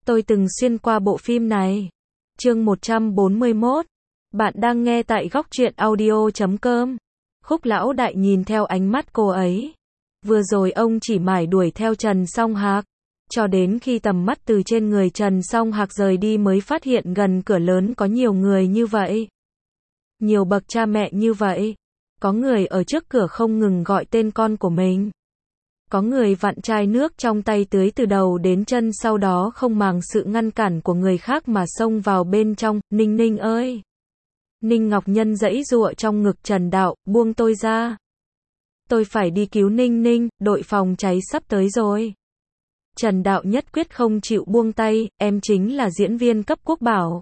Tôi từng xuyên qua bộ phim này. Chương 141. Bạn đang nghe tại góc truyện audio.com. Khúc Lão Đại nhìn theo ánh mắt cô ấy. Vừa rồi ông chỉ mải đuổi theo Trần Song Hạc, cho đến khi tầm mắt từ trên người Trần Song Hạc rời đi mới phát hiện gần cửa lớn có nhiều người như vậy. Nhiều bậc cha mẹ như vậy. Có người ở trước cửa không ngừng gọi tên con của mình. Có người vặn chai nước trong tay tưới từ đầu đến chân, sau đó không màng sự ngăn cản của người khác mà xông vào bên trong. Ninh Ninh ơi! Ninh Ngọc Nhân giãy giụa trong ngực Trần Đạo, buông tôi ra. Tôi phải đi cứu Ninh Ninh, đội phòng cháy sắp tới rồi. Trần Đạo nhất quyết không chịu buông tay, em chính là diễn viên cấp quốc bảo.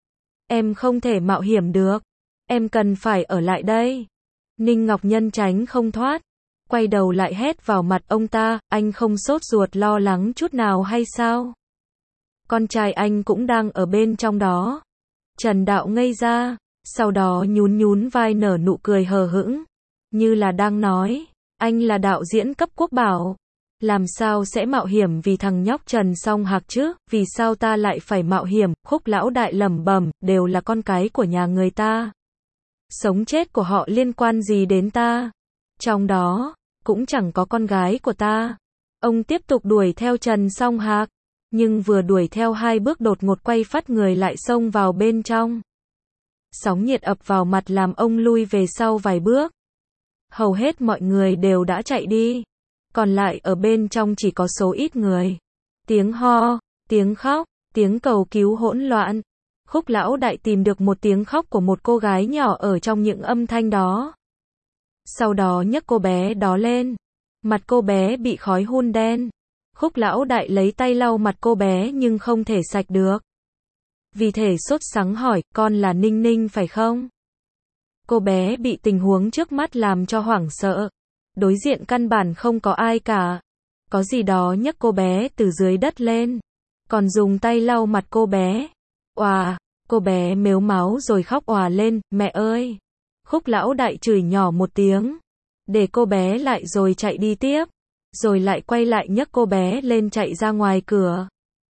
Em không thể mạo hiểm được. Em cần phải ở lại đây. Ninh Ngọc Nhân tránh không thoát. Quay đầu lại hét vào mặt ông ta, anh không sốt ruột lo lắng chút nào hay sao? Con trai anh cũng đang ở bên trong đó. Trần Đạo ngây ra, sau đó nhún nhún vai nở nụ cười hờ hững, như là đang nói, anh là đạo diễn cấp quốc bảo. Làm sao sẽ mạo hiểm vì thằng nhóc Trần Song Hạc chứ, vì sao ta lại phải mạo hiểm? Khúc Lão Đại lẩm bẩm, đều là con cái của nhà người ta. Sống chết của họ liên quan gì đến ta? Trong đó, cũng chẳng có con gái của ta. Ông tiếp tục đuổi theo Trần Song Hạc, nhưng vừa đuổi theo 2 bước đột ngột quay phắt người lại xông vào bên trong. Sóng nhiệt ập vào mặt làm ông lui về sau vài bước. Hầu hết mọi người đều đã chạy đi, còn lại ở bên trong chỉ có số ít người. Tiếng ho, tiếng khóc, tiếng cầu cứu hỗn loạn. Khúc Lão Đại tìm được một tiếng khóc của một cô gái nhỏ ở trong những âm thanh đó. Sau đó nhấc cô bé đó lên. Mặt cô bé bị khói hun đen. Khúc Lão Đại lấy tay lau mặt cô bé nhưng không thể sạch được. Vì thể sốt sắng hỏi, con là Ninh Ninh phải không? Cô bé bị tình huống trước mắt làm cho hoảng sợ. Đối diện căn bản không có ai cả. Có gì đó nhấc cô bé từ dưới đất lên, còn dùng tay lau mặt cô bé. Òa, cô bé mếu máu rồi khóc òa lên, mẹ ơi! Khúc Lão Đại chửi nhỏ một tiếng, để cô bé lại rồi chạy đi tiếp, rồi lại quay lại nhấc cô bé lên chạy ra ngoài cửa.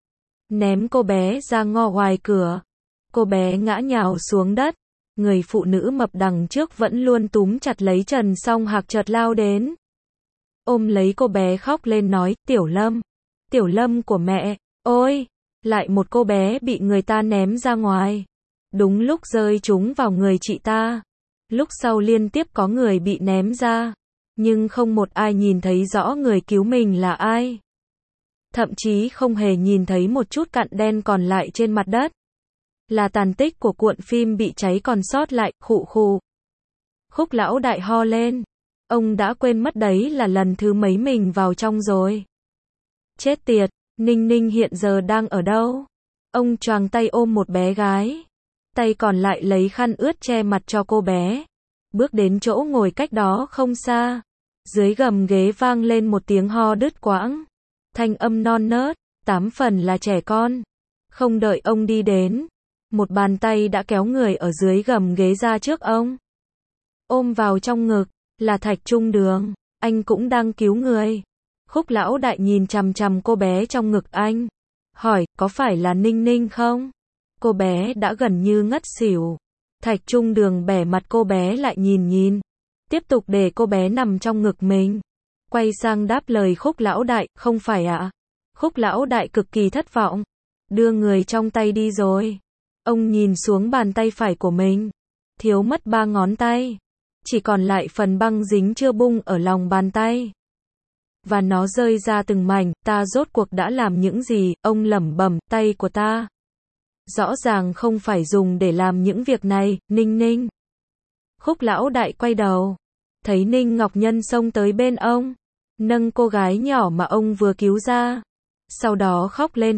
Ném cô bé ra ngoài cửa. Cô bé ngã nhào xuống đất. Người phụ nữ mập đằng trước vẫn luôn túm chặt lấy Trần Song Hạc chợt lao đến. Ôm lấy cô bé khóc lên nói, Tiểu Lâm của mẹ, ôi! Lại một cô bé bị người ta ném ra ngoài. Đúng lúc rơi trúng vào người chị ta. Lúc sau liên tiếp có người bị ném ra, nhưng không một ai nhìn thấy rõ người cứu mình là ai. Thậm chí không hề nhìn thấy một chút cặn đen còn lại trên mặt đất. Là tàn tích của cuộn phim bị cháy còn sót lại, khụ khụ. Khúc Lão Đại ho lên. Ông đã quên mất đấy là lần thứ mấy mình vào trong rồi. Chết tiệt, Ninh Ninh hiện giờ đang ở đâu? Ông choàng tay ôm một bé gái. Tay còn lại lấy khăn ướt che mặt cho cô bé. Bước đến chỗ ngồi cách đó không xa. Dưới gầm ghế vang lên một tiếng ho đứt quãng. Thanh âm non nớt, 8 phần là trẻ con. Không đợi ông đi đến, một bàn tay đã kéo người ở dưới gầm ghế ra trước ông. Ôm vào trong ngực, là Thạch Trung Đường, anh cũng đang cứu người. Khúc Lão Đại nhìn chằm chằm cô bé trong ngực anh. Hỏi, có phải là Ninh Ninh không? Cô bé đã gần như ngất xỉu. Thạch Trung Đường bẻ mặt cô bé lại nhìn. Tiếp tục để cô bé nằm trong ngực mình. Quay sang đáp lời Khúc Lão Đại, không phải ạ. Khúc Lão Đại cực kỳ thất vọng. Đưa người trong tay đi rồi. Ông nhìn xuống bàn tay phải của mình. Thiếu mất 3 ngón tay. Chỉ còn lại phần băng dính chưa bung ở lòng bàn tay. Và nó rơi ra từng mảnh, ta rốt cuộc đã làm những gì, ông lẩm bẩm, tay của ta. Rõ ràng không phải dùng để làm những việc này, Ninh Ninh. Khúc Lão Đại quay đầu. Thấy Ninh Ngọc Nhân xông tới bên ông. Nâng cô gái nhỏ mà ông vừa cứu ra. Sau đó khóc lên,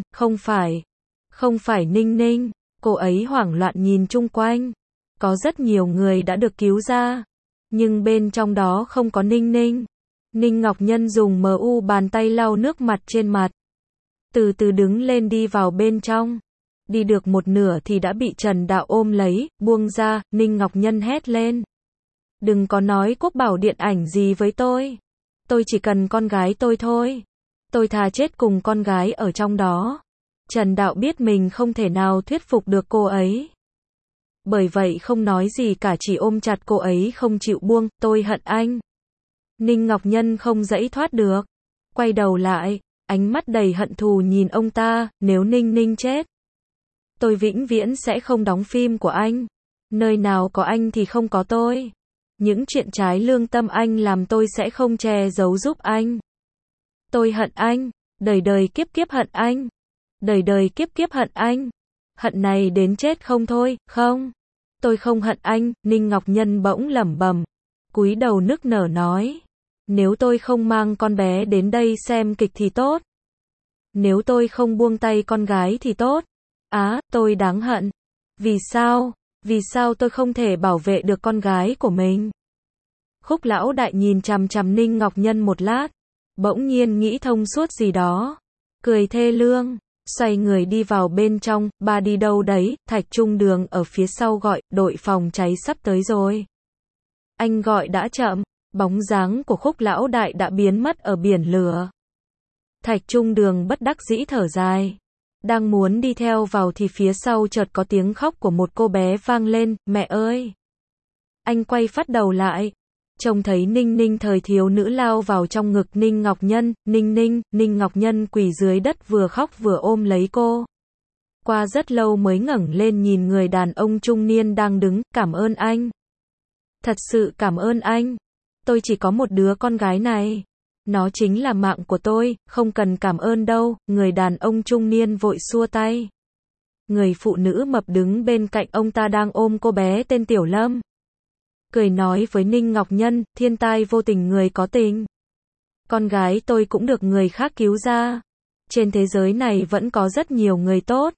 không phải Ninh Ninh. Cô ấy hoảng loạn nhìn chung quanh. Có rất nhiều người đã được cứu ra. Nhưng bên trong đó không có Ninh Ninh. Ninh Ngọc Nhân dùng bàn tay lau nước mặt trên mặt. Từ từ đứng lên đi vào bên trong. Đi được một nửa thì đã bị Trần Đạo ôm lấy, buông ra. Ninh Ngọc Nhân hét lên. Đừng có nói quốc bảo điện ảnh gì với tôi. Tôi chỉ cần con gái tôi thôi. Tôi thà chết cùng con gái ở trong đó. Trần Đạo biết mình không thể nào thuyết phục được cô ấy. Bởi vậy không nói gì cả, chỉ ôm chặt cô ấy không chịu buông. Tôi hận anh. Ninh Ngọc Nhân không giãy thoát được. Quay đầu lại, ánh mắt đầy hận thù nhìn ông ta. Nếu Ninh Ninh chết, tôi vĩnh viễn sẽ không đóng phim của anh. Nơi nào có anh thì không có tôi. Những chuyện trái lương tâm anh làm tôi sẽ không che giấu giúp anh. Tôi hận anh. Đời đời kiếp kiếp hận anh. Đời đời kiếp kiếp hận anh. Hận này đến chết không thôi, không. Tôi không hận anh. Ninh Ngọc Nhân bỗng lẩm bẩm, cúi đầu nức nở nói. Nếu tôi không mang con bé đến đây xem kịch thì tốt. Nếu tôi không buông tay con gái thì tốt. Tôi đáng hận. Vì sao? Vì sao tôi không thể bảo vệ được con gái của mình? Khúc Lão Đại nhìn chằm chằm Ninh Ngọc Nhân một lát. Bỗng nhiên nghĩ thông suốt gì đó. Cười thê lương. Xoay người đi vào bên trong. Ba đi đâu đấy? Thạch Trung Đường ở phía sau gọi. Đội phòng cháy sắp tới rồi. Anh gọi đã chậm. Bóng dáng của Khúc Lão Đại đã biến mất ở biển lửa. Thạch Trung Đường bất đắc dĩ thở dài. Đang muốn đi theo vào thì phía sau chợt có tiếng khóc của một cô bé vang lên. Mẹ ơi! Anh quay phát đầu lại. Trông thấy Ninh Ninh thời thiếu nữ lao vào trong ngực Ninh Ngọc Nhân. Ninh Ngọc Nhân quỳ dưới đất vừa khóc vừa ôm lấy cô. Qua rất lâu mới ngẩng lên nhìn người đàn ông trung niên đang đứng. Cảm ơn anh. Thật sự cảm ơn anh. Tôi chỉ có một đứa con gái này. Nó chính là mạng của tôi, không cần cảm ơn đâu. Người đàn ông trung niên vội xua tay. Người phụ nữ mập đứng bên cạnh ông ta đang ôm cô bé tên Tiểu Lâm. Cười nói với Ninh Ngọc Nhân, thiên tai vô tình người có tình. Con gái tôi cũng được người khác cứu ra. Trên thế giới này vẫn có rất nhiều người tốt.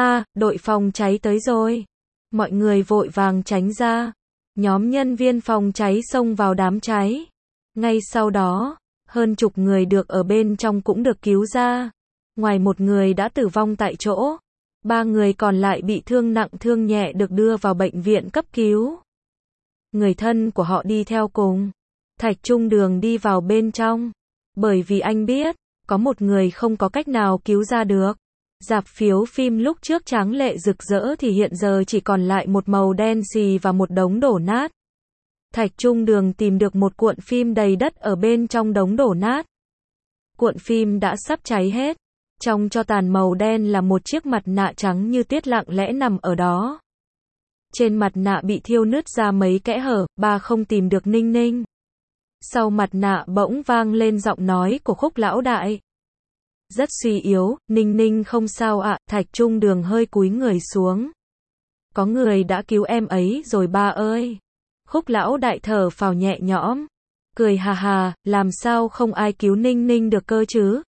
Đội phòng cháy tới rồi. Mọi người vội vàng tránh ra. Nhóm nhân viên phòng cháy xông vào đám cháy. Ngay sau đó, hơn chục người được ở bên trong cũng được cứu ra. Ngoài một người đã tử vong tại chỗ, 3 người còn lại bị thương nặng thương nhẹ được đưa vào bệnh viện cấp cứu. Người thân của họ đi theo cùng. Thạch Trung Đường đi vào bên trong. Bởi vì anh biết, có một người không có cách nào cứu ra được. Rạp phiếu phim lúc trước tráng lệ rực rỡ thì hiện giờ chỉ còn lại một màu đen xì và một đống đổ nát. Thạch Trung Đường tìm được một cuộn phim đầy đất ở bên trong đống đổ nát. Cuộn phim đã sắp cháy hết. Trong tro tàn màu đen là một chiếc mặt nạ trắng như tuyết lặng lẽ nằm ở đó. Trên mặt nạ bị thiêu nứt ra mấy kẽ hở. Ba không tìm được Ninh Ninh. Sau mặt nạ bỗng vang lên giọng nói của Khúc Lão Đại. Rất suy yếu. Ninh Ninh không sao ạ. Thạch Trung Đường hơi cúi người xuống. Có người đã cứu em ấy rồi ba ơi. Khúc Lão Đại thở phào nhẹ nhõm. Cười hà hà, làm sao không ai cứu Ninh Ninh được cơ chứ?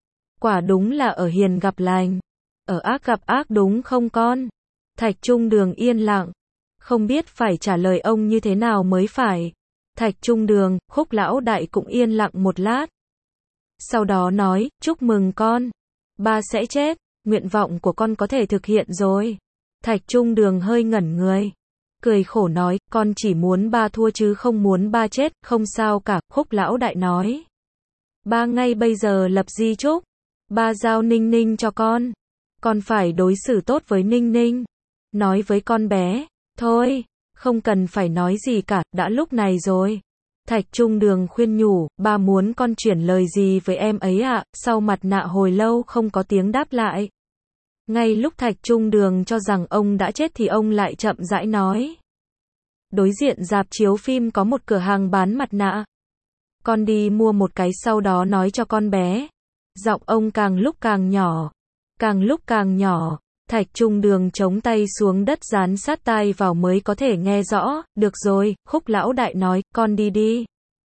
Quả đúng là ở hiền gặp lành. Ở ác gặp ác đúng không con? Thạch Trung Đường yên lặng. Không biết phải trả lời ông như thế nào mới phải. Thạch Trung Đường, Khúc Lão Đại cũng yên lặng một lát. Sau đó nói, chúc mừng con. Ba sẽ chết, nguyện vọng của con có thể thực hiện rồi. Thạch Trung Đường hơi ngẩn người. Cười khổ nói, con chỉ muốn ba thua chứ không muốn ba chết, không sao cả. Khúc Lão Đại nói. Ba ngay bây giờ lập di chúc. Ba giao Ninh Ninh cho con. Con phải đối xử tốt với Ninh Ninh. Nói với con bé. Thôi, không cần phải nói gì cả, đã lúc này rồi. Thạch Trung Đường khuyên nhủ, ba muốn con chuyển lời gì với em ấy ạ? Sau mặt nạ hồi lâu không có tiếng đáp lại. Ngay lúc Thạch Trung Đường cho rằng ông đã chết thì ông lại chậm rãi nói. Đối diện rạp chiếu phim có một cửa hàng bán mặt nạ. Con đi mua một cái sau đó nói cho con bé. Giọng ông càng lúc càng nhỏ. Càng lúc càng nhỏ. Thạch Trung Đường chống tay xuống đất dán sát tai vào mới có thể nghe rõ. Được rồi, Khúc Lão Đại nói, con đi đi.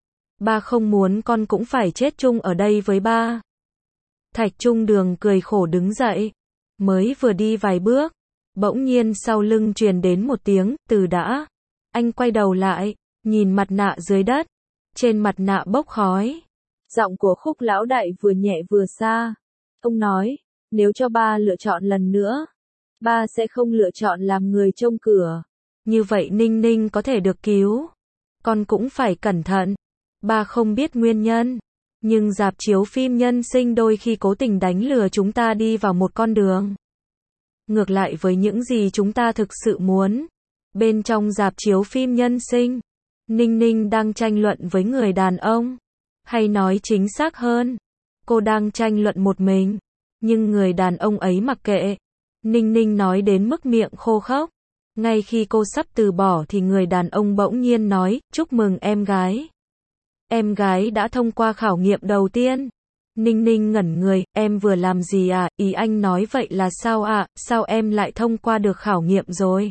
Ba không muốn con cũng phải chết chung ở đây với ba. Thạch Trung Đường cười khổ đứng dậy. Mới vừa đi vài bước. Bỗng nhiên sau lưng truyền đến một tiếng, từ đã. Anh quay đầu lại, nhìn mặt nạ dưới đất. Trên mặt nạ bốc khói. Giọng của Khúc Lão Đại vừa nhẹ vừa xa. Ông nói, nếu cho ba lựa chọn lần nữa, ba sẽ không lựa chọn làm người trông cửa. Như vậy Ninh Ninh có thể được cứu. Con cũng phải cẩn thận. Ba không biết nguyên nhân. Nhưng rạp chiếu phim nhân sinh đôi khi cố tình đánh lừa chúng ta đi vào một con đường ngược lại với những gì chúng ta thực sự muốn. Bên trong rạp chiếu phim nhân sinh, Ninh Ninh đang tranh luận với người đàn ông. Hay nói chính xác hơn, cô đang tranh luận một mình. Nhưng người đàn ông ấy mặc kệ. Ninh Ninh nói đến mức miệng khô khốc. Ngay khi cô sắp từ bỏ thì người đàn ông bỗng nhiên nói, chúc mừng em gái. Em gái đã thông qua khảo nghiệm đầu tiên. Ninh Ninh ngẩn người, em vừa làm gì à, ý anh nói vậy là sao ạ, sao em lại thông qua được khảo nghiệm rồi?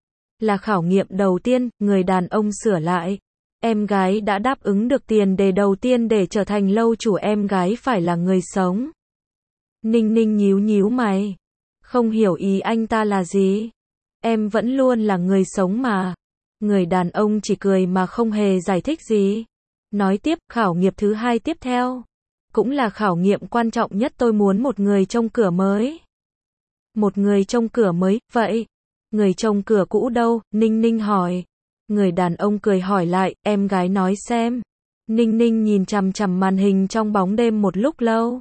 Là khảo nghiệm đầu tiên, người đàn ông sửa lại. Em gái đã đáp ứng được tiền đề đầu tiên để trở thành lâu chủ, em gái phải là người sống. Ninh Ninh nhíu nhíu mày. Không hiểu ý anh ta là gì. Em vẫn luôn là người sống mà. Người đàn ông chỉ cười mà không hề giải thích gì. Nói tiếp, khảo nghiệm thứ hai tiếp theo. Cũng là khảo nghiệm quan trọng nhất, tôi muốn một người trông cửa mới. Một người trông cửa mới, vậy? Người trông cửa cũ đâu? Ninh Ninh hỏi. Người đàn ông cười hỏi lại, em gái nói xem. Ninh Ninh nhìn chằm chằm màn hình trong bóng đêm một lúc lâu.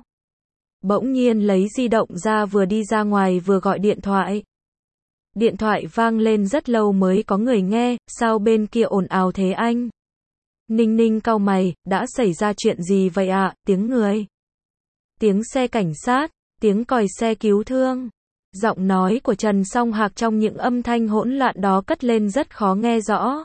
Bỗng nhiên lấy di động ra, vừa đi ra ngoài vừa gọi điện thoại. Điện thoại vang lên rất lâu mới có người nghe, sao bên kia ồn ào thế anh? Ninh Ninh cau mày, đã xảy ra chuyện gì vậy ạ? Tiếng người, tiếng xe cảnh sát, tiếng còi xe cứu thương. Giọng nói của Trần Song Hạc trong những âm thanh hỗn loạn đó cất lên rất khó nghe rõ.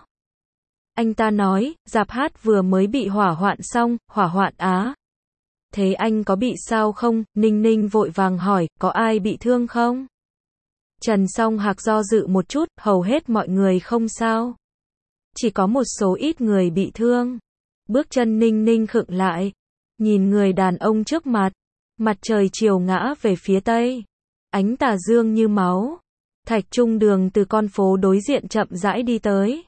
Anh ta nói, rạp hát vừa mới bị hỏa hoạn xong, hỏa hoạn á. Thế anh có bị sao không? Ninh Ninh vội vàng hỏi, có ai bị thương không? Trần Song Hạc do dự một chút, hầu hết mọi người không sao. Chỉ có một số ít người bị thương. Bước chân Ninh Ninh khựng lại. Nhìn người đàn ông trước mặt. Mặt trời chiều ngã về phía tây. Ánh tà dương như máu. Thạch Trung Đường từ con phố đối diện chậm rãi đi tới.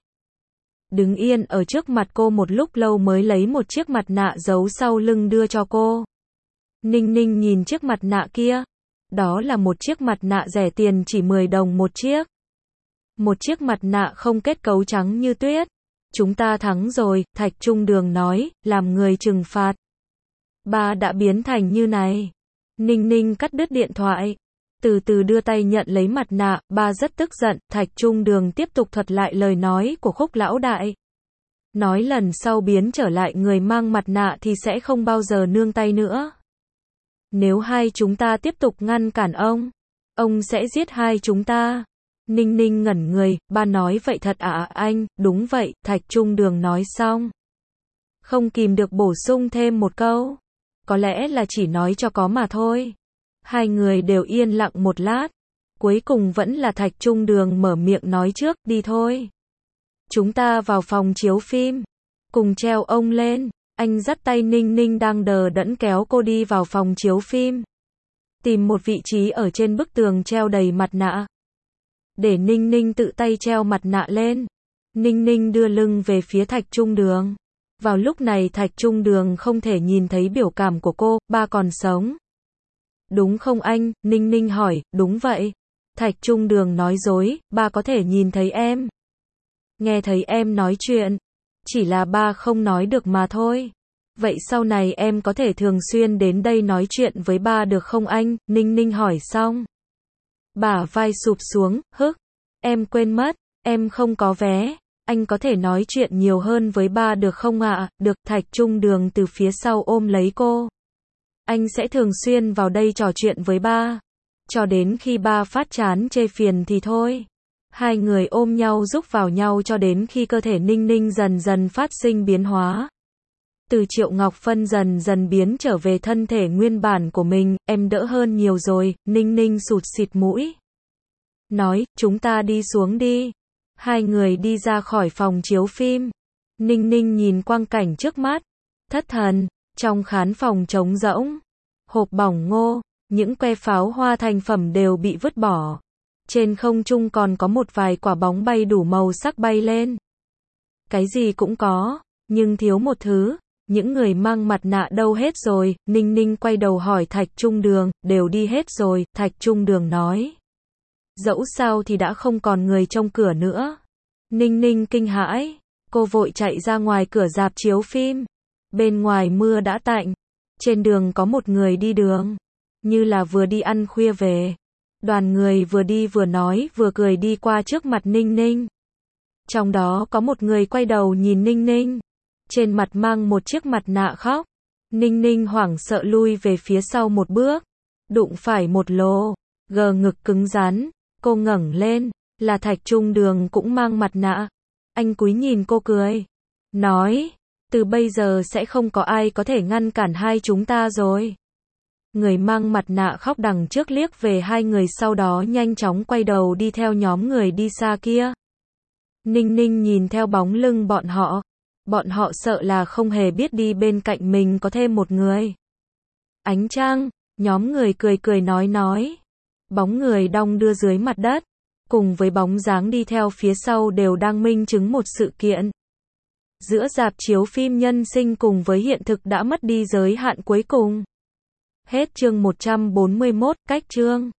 Đứng yên ở trước mặt cô một lúc lâu mới lấy một chiếc mặt nạ giấu sau lưng đưa cho cô. Ninh Ninh nhìn chiếc mặt nạ kia. Đó là một chiếc mặt nạ rẻ tiền, chỉ 10 đồng một chiếc. Một chiếc mặt nạ không kết cấu, trắng như tuyết. Chúng ta thắng rồi, Thạch Trung Đường nói, làm người trừng phạt. Ba đã biến thành như này. Ninh Ninh cắt đứt điện thoại. Từ từ đưa tay nhận lấy mặt nạ, ba rất tức giận. Thạch Trung Đường tiếp tục thuật lại lời nói của Khúc lão đại. Nói lần sau biến trở lại người mang mặt nạ thì sẽ không bao giờ nương tay nữa. Nếu hai chúng ta tiếp tục ngăn cản ông sẽ giết hai chúng ta. Ninh Ninh ngẩn người, ba nói vậy thật à anh? Đúng vậy, Thạch Trung Đường nói xong. Không kìm được bổ sung thêm một câu. Có lẽ là chỉ nói cho có mà thôi. Hai người đều yên lặng một lát. Cuối cùng vẫn là Thạch Trung Đường mở miệng nói trước, đi thôi. Chúng ta vào phòng chiếu phim. Cùng treo ông lên. Anh dắt tay Ninh Ninh đang đờ đẫn kéo cô đi vào phòng chiếu phim. Tìm một vị trí ở trên bức tường treo đầy mặt nạ. Để Ninh Ninh tự tay treo mặt nạ lên. Ninh Ninh đưa lưng về phía Thạch Trung Đường. Vào lúc này Thạch Trung Đường không thể nhìn thấy biểu cảm của cô, ba còn sống. Đúng không anh? Ninh Ninh hỏi, đúng vậy. Thạch Trung Đường nói dối, ba có thể nhìn thấy em. Nghe thấy em nói chuyện. Chỉ là ba không nói được mà thôi. Vậy sau này em có thể thường xuyên đến đây nói chuyện với ba được không anh? Ninh Ninh hỏi xong. Bả vai sụp xuống, hức. Em quên mất, em không có vé. Anh có thể nói chuyện nhiều hơn với ba được không ạ? Được. Thạch Trung Đường từ phía sau ôm lấy cô. Anh sẽ thường xuyên vào đây trò chuyện với ba. Cho đến khi ba phát chán chê phiền thì thôi. Hai người ôm nhau rúc vào nhau cho đến khi cơ thể Ninh Ninh dần dần phát sinh biến hóa. Từ Triệu Ngọc Phân dần dần biến trở về thân thể nguyên bản của mình, em đỡ hơn nhiều rồi. Ninh Ninh sụt xịt mũi. Nói, chúng ta đi xuống đi. Hai người đi ra khỏi phòng chiếu phim. Ninh Ninh nhìn quang cảnh trước mắt. Thất thần, trong khán phòng trống rỗng. Hộp bỏng ngô, những que pháo hoa thành phẩm đều bị vứt bỏ. Trên không trung còn có một vài quả bóng bay đủ màu sắc bay lên. Cái gì cũng có, nhưng thiếu một thứ. Những người mang mặt nạ đâu hết rồi? Ninh Ninh quay đầu hỏi Thạch Trung Đường, đều đi hết rồi, Thạch Trung Đường nói. Dẫu sao thì đã không còn người trông cửa nữa. Ninh Ninh kinh hãi, cô vội chạy ra ngoài cửa rạp chiếu phim. Bên ngoài mưa đã tạnh, Trên đường có một người đi đường, như là vừa đi ăn khuya về. Đoàn người vừa đi vừa nói vừa cười đi qua trước mặt Ninh Ninh. Trong đó có một người quay đầu nhìn Ninh Ninh, trên mặt mang một chiếc mặt nạ khóc. Ninh Ninh hoảng sợ lui về phía sau một bước, đụng phải một lô gờ ngực cứng rắn. Cô ngẩng lên, là Thạch Trung Đường cũng mang mặt nạ. Anh cúi nhìn cô cười, nói, từ bây giờ sẽ không có ai có thể ngăn cản hai chúng ta rồi. Người mang mặt nạ khóc đằng trước liếc về hai người, sau đó nhanh chóng quay đầu đi theo nhóm người đi xa kia. Ninh Ninh nhìn theo bóng lưng bọn họ sợ là không hề biết đi bên cạnh mình có thêm một người. Ánh trăng, nhóm người cười cười nói. Bóng người đong đưa dưới mặt đất, cùng với bóng dáng đi theo phía sau đều đang minh chứng một sự kiện. Giữa rạp chiếu phim nhân sinh cùng với hiện thực đã mất đi giới hạn cuối cùng. Hết chương 141, cách chương.